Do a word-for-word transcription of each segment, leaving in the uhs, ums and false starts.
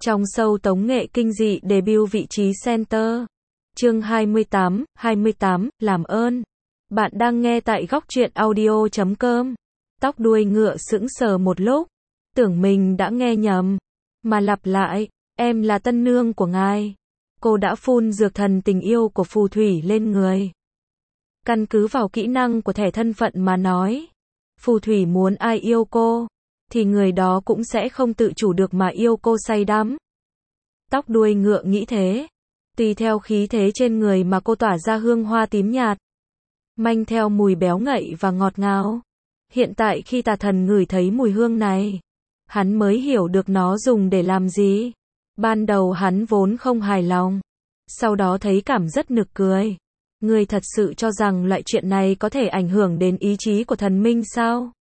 Trong show tống nghệ kinh dị debut vị trí center. Chương hai mươi tám, hai mươi tám, làm ơn. Bạn đang nghe tại góc truyện audio chấm com. Tóc đuôi ngựa sững sờ một lúc, tưởng mình đã nghe nhầm, mà lặp lại, em là tân nương của ngài. Cô đã phun dược thần tình yêu của phù thủy lên người. Căn cứ vào kỹ năng của thẻ thân phận mà nói, phù thủy muốn ai yêu cô, thì người đó cũng sẽ không tự chủ được mà yêu cô say đắm. Tóc đuôi ngựa nghĩ thế. Tùy theo khí thế trên người mà cô tỏa ra hương hoa tím nhạt, manh theo mùi béo ngậy và ngọt ngào. Hiện tại khi tà thần ngửi thấy mùi hương này, hắn mới hiểu được nó dùng để làm gì. Ban đầu hắn vốn không hài lòng, sau đó thấy cảm rất nực cười. Ngươi thật sự cho rằng loại chuyện này có thể ảnh hưởng đến ý chí của thần minh sao?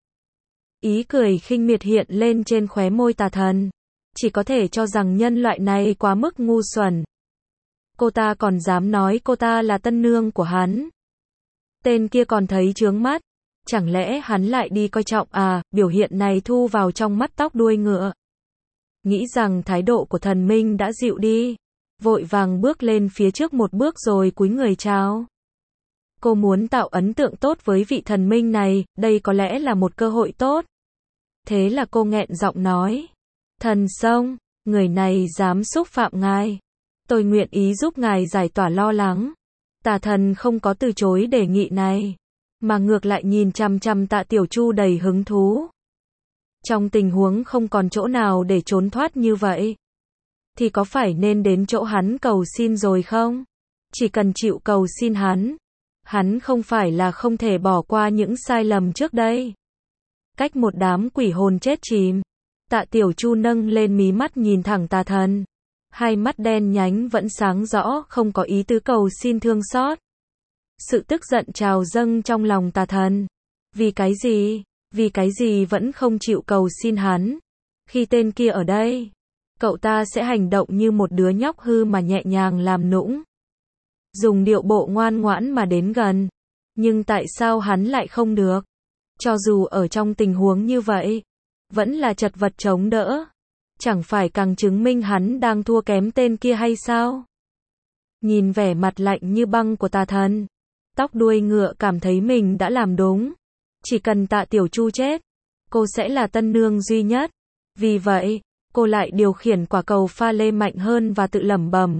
Ý cười khinh miệt hiện lên trên khóe môi tà thần. Chỉ có thể cho rằng nhân loại này quá mức ngu xuẩn. Cô ta còn dám nói cô ta là tân nương của hắn. Tên kia còn thấy chướng mắt. Chẳng lẽ hắn lại đi coi trọng à? Biểu hiện này thu vào trong mắt tóc đuôi ngựa. Nghĩ rằng thái độ của thần minh đã dịu đi, vội vàng bước lên phía trước một bước rồi cúi người chào. Cô muốn tạo ấn tượng tốt với vị thần minh này, đây có lẽ là một cơ hội tốt. Thế là cô nghẹn giọng nói, thần sông, người này dám xúc phạm ngài, tôi nguyện ý giúp ngài giải tỏa lo lắng. Tà thần không có từ chối đề nghị này, mà ngược lại nhìn chằm chằm Tạ Tiểu Chu đầy hứng thú. Trong tình huống không còn chỗ nào để trốn thoát như vậy, thì có phải nên đến chỗ hắn cầu xin rồi không? Chỉ cần chịu cầu xin hắn, hắn không phải là không thể bỏ qua những sai lầm trước đây. Cách một đám quỷ hồn chết chìm, Tạ Tiểu Chu nâng lên mí mắt nhìn thẳng tà thần. Hai mắt đen nhánh vẫn sáng rõ, không có ý tứ cầu xin thương xót. Sự tức giận trào dâng trong lòng tà thần. Vì cái gì? Vì cái gì vẫn không chịu cầu xin hắn? Khi tên kia ở đây, cậu ta sẽ hành động như một đứa nhóc hư mà nhẹ nhàng làm nũng, dùng điệu bộ ngoan ngoãn mà đến gần. Nhưng tại sao hắn lại không được? Cho dù ở trong tình huống như vậy, vẫn là chật vật chống đỡ. Chẳng phải càng chứng minh hắn đang thua kém tên kia hay sao? Nhìn vẻ mặt lạnh như băng của tà thần, tóc đuôi ngựa cảm thấy mình đã làm đúng. Chỉ cần Tạ Tiểu Chu chết, cô sẽ là tân nương duy nhất. Vì vậy, cô lại điều khiển quả cầu pha lê mạnh hơn và tự lẩm bẩm.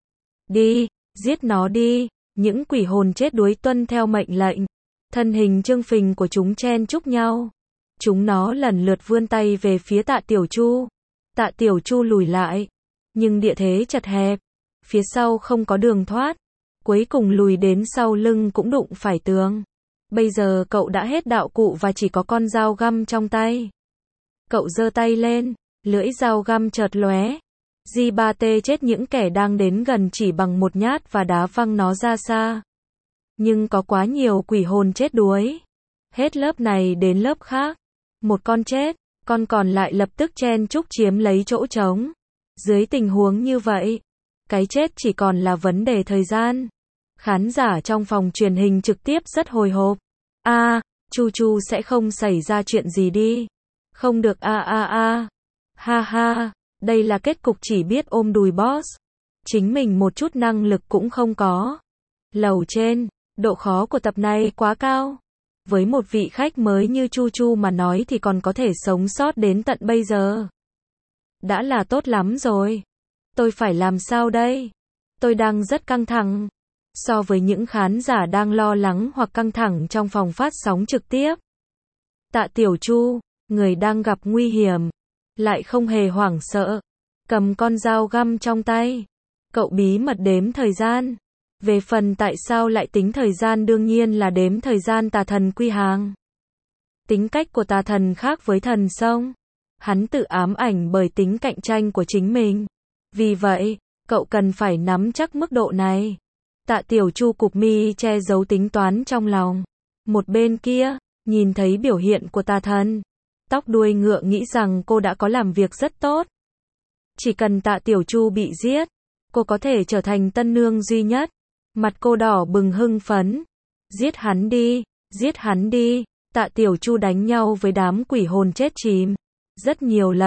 Đi, giết nó đi. Những quỷ hồn chết đuối tuân theo mệnh lệnh. Thân hình trương phình của chúng chen chúc nhau. Chúng nó lần lượt vươn tay về phía Tạ Tiểu Chu. Tạ Tiểu Chu lùi lại, nhưng địa thế chật hẹp, phía sau không có đường thoát, cuối cùng lùi đến sau lưng cũng đụng phải tường. Bây giờ cậu đã hết đạo cụ và chỉ có con dao găm trong tay. Cậu giơ tay lên, lưỡi dao găm chợt lóe. Di ba tê chết những kẻ đang đến gần chỉ bằng một nhát và đá văng nó ra xa. Nhưng có quá nhiều quỷ hồn chết đuối. Hết lớp này đến lớp khác. Một con chết, con còn lại lập tức chen chúc chiếm lấy chỗ trống. Dưới tình huống như vậy, cái chết chỉ còn là vấn đề thời gian. Khán giả trong phòng truyền hình trực tiếp rất hồi hộp. A, à, Chu Chu sẽ không xảy ra chuyện gì đi. Không được a a a. Ha ha, đây là kết cục chỉ biết ôm đùi boss. Chính mình một chút năng lực cũng không có. Lầu trên, độ khó của tập này quá cao. Với một vị khách mới như Chu Chu mà nói thì còn có thể sống sót đến tận bây giờ. Đã là tốt lắm rồi. Tôi phải làm sao đây? Tôi đang rất căng thẳng. So với những khán giả đang lo lắng hoặc căng thẳng trong phòng phát sóng trực tiếp, Tạ Tiểu Chu, người đang gặp nguy hiểm, lại không hề hoảng sợ. Cầm con dao găm trong tay, cậu bí mật đếm thời gian. Về phần tại sao lại tính thời gian đương nhiên là đếm thời gian tà thần quy hàng. Tính cách của tà thần khác với thần sông. Hắn tự ám ảnh bởi tính cạnh tranh của chính mình. Vì vậy, cậu cần phải nắm chắc mức độ này. Tạ Tiểu Chu cụp mi che giấu tính toán trong lòng. Một bên kia, nhìn thấy biểu hiện của tà thần, tóc đuôi ngựa nghĩ rằng cô đã có làm việc rất tốt. Chỉ cần Tạ Tiểu Chu bị giết, cô có thể trở thành tân nương duy nhất. Mặt cô đỏ bừng hưng phấn. Giết hắn đi, giết hắn đi. Tạ Tiểu Chu đánh nhau với đám quỷ hồn chết chìm rất nhiều lần,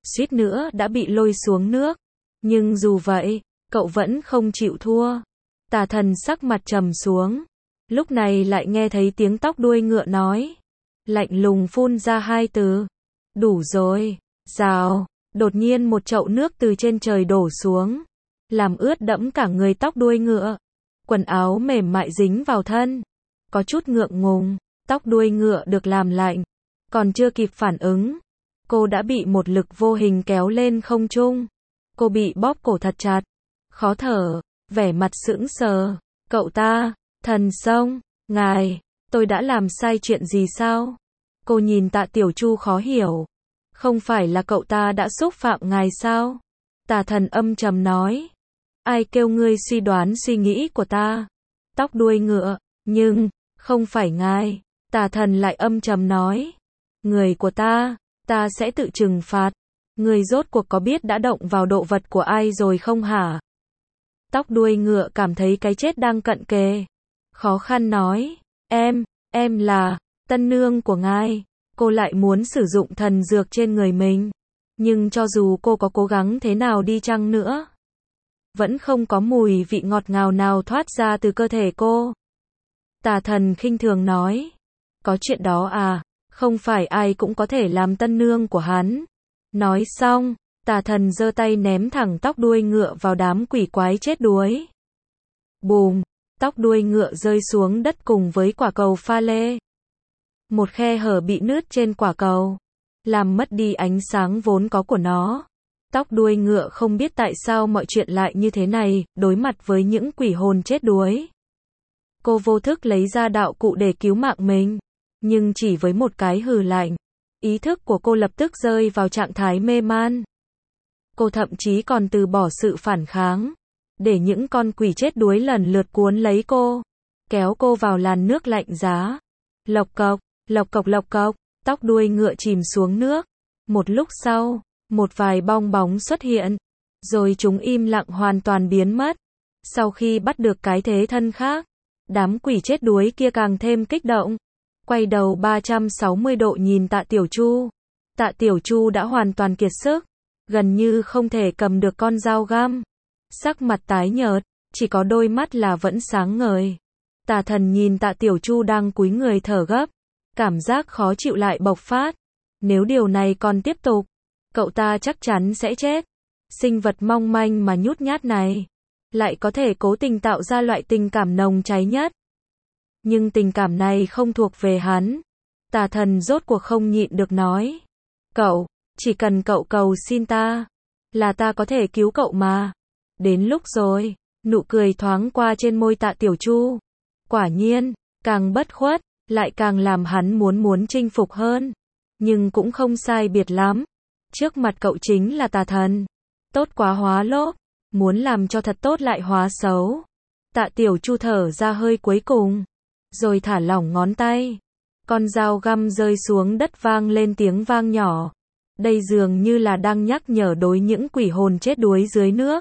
suýt nữa đã bị lôi xuống nước. Nhưng dù vậy, cậu vẫn không chịu thua. Tà thần sắc mặt trầm xuống. Lúc này lại nghe thấy tiếng tóc đuôi ngựa nói. Lạnh lùng phun ra hai từ. Đủ rồi. Rào. Đột nhiên một chậu nước từ trên trời đổ xuống. Làm ướt đẫm cả người tóc đuôi ngựa. Quần áo mềm mại dính vào thân. Có chút ngượng ngùng. Tóc đuôi ngựa được làm lạnh. Còn chưa kịp phản ứng. Cô đã bị một lực vô hình kéo lên không trung. Cô bị bóp cổ thật chặt. Khó thở. Vẻ mặt sững sờ. Cậu ta. Thần Sông. Ngài. Tôi đã làm sai chuyện gì sao? Cô nhìn Tạ Tiểu Chu khó hiểu. Không phải là cậu ta đã xúc phạm ngài sao? Tà thần âm trầm nói. Ai kêu ngươi suy đoán suy nghĩ của ta? Tóc đuôi ngựa. Nhưng, không phải ngài. Tà thần lại âm trầm nói. Người của ta, ta sẽ tự trừng phạt. Người rốt cuộc có biết đã động vào độ vật của ai rồi không hả? Tóc đuôi ngựa cảm thấy cái chết đang cận kề. Khó khăn nói. Em, em là tân nương của ngài. Cô lại muốn sử dụng thần dược trên người mình. Nhưng cho dù cô có cố gắng thế nào đi chăng nữa, vẫn không có mùi vị ngọt ngào nào thoát ra từ cơ thể cô. Tà thần khinh thường nói. Có chuyện đó à, không phải ai cũng có thể làm tân nương của hắn. Nói xong, tà thần giơ tay ném thẳng tóc đuôi ngựa vào đám quỷ quái chết đuối. Bùm, tóc đuôi ngựa rơi xuống đất cùng với quả cầu pha lê. Một khe hở bị nứt trên quả cầu, làm mất đi ánh sáng vốn có của nó. Tóc đuôi ngựa không biết tại sao mọi chuyện lại như thế này, đối mặt với những quỷ hồn chết đuối. Cô vô thức lấy ra đạo cụ để cứu mạng mình, nhưng chỉ với một cái hừ lạnh, ý thức của cô lập tức rơi vào trạng thái mê man. Cô thậm chí còn từ bỏ sự phản kháng, để những con quỷ chết đuối lần lượt cuốn lấy cô, kéo cô vào làn nước lạnh giá. Lộc cộc, lộc cộc lộc cộc, tóc đuôi ngựa chìm xuống nước. Một lúc sau, một vài bong bóng xuất hiện, rồi chúng im lặng hoàn toàn biến mất. Sau khi bắt được cái thế thân khác, đám quỷ chết đuối kia càng thêm kích động. Quay đầu ba trăm sáu mươi độ nhìn Tạ Tiểu Chu. Tạ Tiểu Chu đã hoàn toàn kiệt sức, gần như không thể cầm được con dao găm. Sắc mặt tái nhợt, chỉ có đôi mắt là vẫn sáng ngời. Tà thần nhìn Tạ Tiểu Chu đang cúi người thở gấp, cảm giác khó chịu lại bộc phát. Nếu điều này còn tiếp tục, cậu ta chắc chắn sẽ chết. Sinh vật mong manh mà nhút nhát này, lại có thể cố tình tạo ra loại tình cảm nồng cháy nhất. Nhưng tình cảm này không thuộc về hắn. Tà thần rốt cuộc không nhịn được nói. Cậu, chỉ cần cậu cầu xin ta, là ta có thể cứu cậu mà. Đến lúc rồi, nụ cười thoáng qua trên môi Tạ Tiểu Chu. Quả nhiên, càng bất khuất, lại càng làm hắn muốn muốn chinh phục hơn. Nhưng cũng không sai biệt lắm. Trước mặt cậu chính là tà thần. Tốt quá hóa lốp, muốn làm cho thật tốt lại hóa xấu. Tạ Tiểu Chu thở ra hơi cuối cùng, rồi thả lỏng ngón tay. Con dao găm rơi xuống đất vang lên tiếng vang nhỏ. Đây dường như là đang nhắc nhở đối những quỷ hồn chết đuối dưới nước.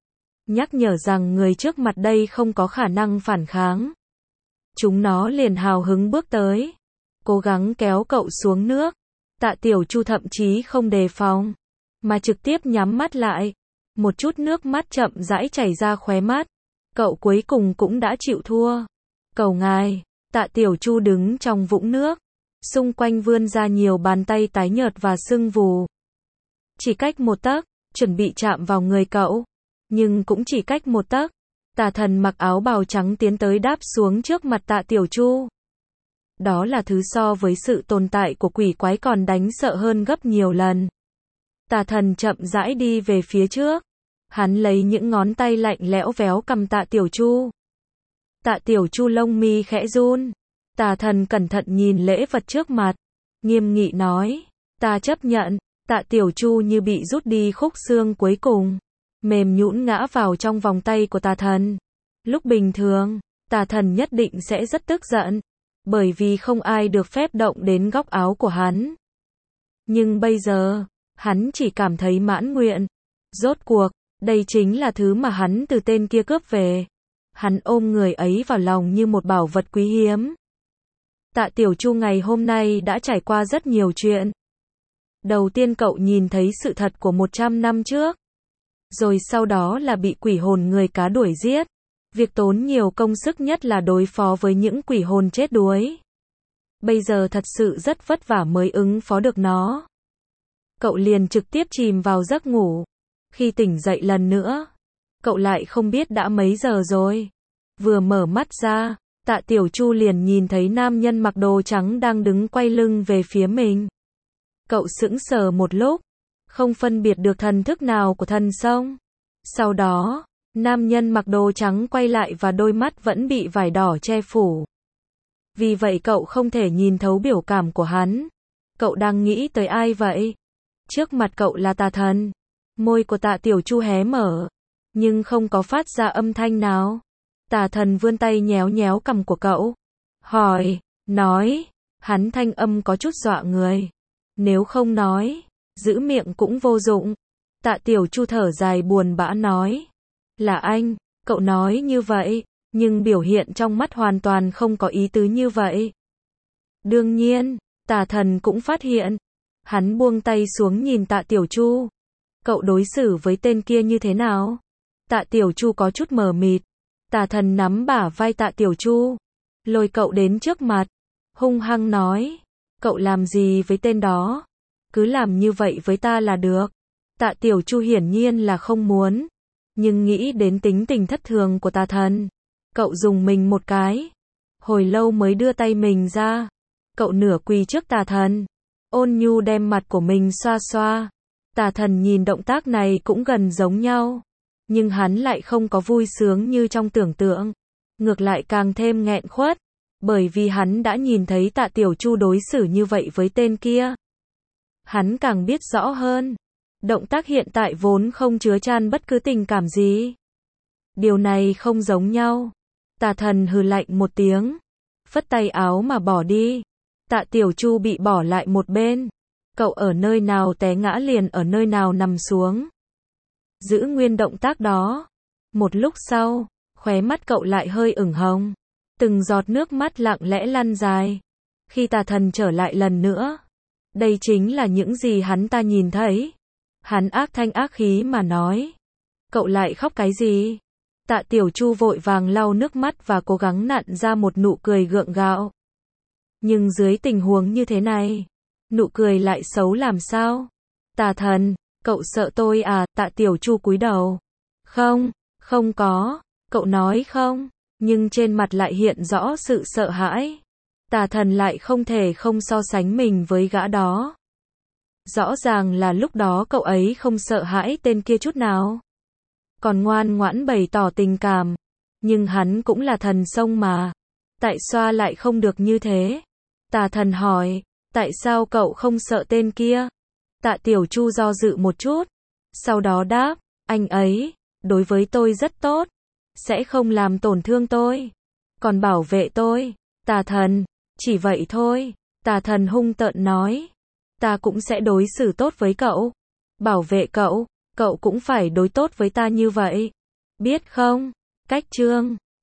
Nhắc nhở rằng người trước mặt đây không có khả năng phản kháng. Chúng nó liền hào hứng bước tới, cố gắng kéo cậu xuống nước. Tạ Tiểu Chu thậm chí không đề phòng, mà trực tiếp nhắm mắt lại. Một chút nước mắt chậm rãi chảy ra khóe mắt. Cậu cuối cùng cũng đã chịu thua. Cầu ngài. Tạ Tiểu Chu đứng trong vũng nước, xung quanh vươn ra nhiều bàn tay tái nhợt và sưng vù. Chỉ cách một tấc, chuẩn bị chạm vào người cậu, nhưng cũng chỉ cách một tấc. Tà thần mặc áo bào trắng tiến tới đáp xuống trước mặt Tạ Tiểu Chu. Đó là thứ so với sự tồn tại của quỷ quái còn đáng sợ hơn gấp nhiều lần. Tà thần chậm rãi đi về phía trước. Hắn lấy những ngón tay lạnh lẽo véo cầm Tạ Tiểu Chu. Tạ Tiểu Chu lông mi khẽ run. Tà thần cẩn thận nhìn lễ vật trước mặt, nghiêm nghị nói, ta chấp nhận. Tạ Tiểu Chu như bị rút đi khúc xương cuối cùng, mềm nhũn ngã vào trong vòng tay của tà thần. Lúc bình thường, tà thần nhất định sẽ rất tức giận, bởi vì không ai được phép động đến góc áo của hắn. Nhưng bây giờ, hắn chỉ cảm thấy mãn nguyện. Rốt cuộc, đây chính là thứ mà hắn từ tên kia cướp về. Hắn ôm người ấy vào lòng như một bảo vật quý hiếm. Tạ Tiểu Chu ngày hôm nay đã trải qua rất nhiều chuyện. Đầu tiên cậu nhìn thấy sự thật của một trăm năm trước. Rồi sau đó là bị quỷ hồn người cá đuổi giết. Việc tốn nhiều công sức nhất là đối phó với những quỷ hồn chết đuối. Bây giờ thật sự rất vất vả mới ứng phó được nó. Cậu liền trực tiếp chìm vào giấc ngủ. Khi tỉnh dậy lần nữa, cậu lại không biết đã mấy giờ rồi. Vừa mở mắt ra, Tạ Tiểu Chu liền nhìn thấy nam nhân mặc đồ trắng đang đứng quay lưng về phía mình. Cậu sững sờ một lúc, không phân biệt được thần thức nào của thần sông. Sau đó, nam nhân mặc đồ trắng quay lại và đôi mắt vẫn bị vải đỏ che phủ. Vì vậy cậu không thể nhìn thấu biểu cảm của hắn. Cậu đang nghĩ tới ai vậy? Trước mặt cậu là tà thần. Môi của Tạ Tiểu Chu hé mở, nhưng không có phát ra âm thanh nào. Tà thần vươn tay nhéo nhéo cằm của cậu. Hỏi, nói, hắn thanh âm có chút dọa người. Nếu không nói, giữ miệng cũng vô dụng. Tạ Tiểu Chu thở dài buồn bã nói. Là anh, cậu nói như vậy, nhưng biểu hiện trong mắt hoàn toàn không có ý tứ như vậy. Đương nhiên, tà thần cũng phát hiện. Hắn buông tay xuống nhìn Tạ Tiểu Chu. Cậu đối xử với tên kia như thế nào? Tạ Tiểu Chu có chút mờ mịt. Tà thần nắm bả vai Tạ Tiểu Chu, lôi cậu đến trước mặt, hung hăng nói, cậu làm gì với tên đó? Cứ làm như vậy với ta là được. Tạ Tiểu Chu hiển nhiên là không muốn, nhưng nghĩ đến tính tình thất thường của tà thần, cậu dùng mình một cái, hồi lâu mới đưa tay mình ra. Cậu nửa quỳ trước tà thần, ôn nhu đem mặt của mình xoa xoa. Tà thần nhìn động tác này cũng gần giống nhau, nhưng hắn lại không có vui sướng như trong tưởng tượng, ngược lại càng thêm nghẹn khuất, bởi vì hắn đã nhìn thấy Tạ Tiểu Chu đối xử như vậy với tên kia. Hắn càng biết rõ hơn, động tác hiện tại vốn không chứa chan bất cứ tình cảm gì. Điều này không giống nhau. Tà thần hừ lạnh một tiếng, phất tay áo mà bỏ đi. Tạ Tiểu Chu bị bỏ lại một bên. Cậu ở nơi nào té ngã liền ở nơi nào nằm xuống. Giữ nguyên động tác đó. Một lúc sau, khóe mắt cậu lại hơi ửng hồng. Từng giọt nước mắt lặng lẽ lăn dài. Khi tà thần trở lại lần nữa, đây chính là những gì hắn ta nhìn thấy. Hắn ác thanh ác khí mà nói. Cậu lại khóc cái gì? Tạ Tiểu Chu vội vàng lau nước mắt và cố gắng nặn ra một nụ cười gượng gạo. Nhưng dưới tình huống như thế này, nụ cười lại xấu làm sao? Tà thần, cậu sợ tôi à? Tạ Tiểu Chu cúi đầu. Không, không có, cậu nói không, nhưng trên mặt lại hiện rõ sự sợ hãi. Tà thần lại không thể không so sánh mình với gã đó. Rõ ràng là lúc đó cậu ấy không sợ hãi tên kia chút nào, còn ngoan ngoãn bày tỏ tình cảm. Nhưng hắn cũng là thần sông mà, tại sao lại không được như thế? Tà thần hỏi, tại sao cậu không sợ tên kia? Tạ Tiểu Chu do dự một chút, sau đó đáp, anh ấy, đối với tôi rất tốt, sẽ không làm tổn thương tôi, còn bảo vệ tôi. Tà thần, chỉ vậy thôi. Tà thần hung tợn nói, ta cũng sẽ đối xử tốt với cậu, bảo vệ cậu, cậu cũng phải đối tốt với ta như vậy, biết không? Cách chương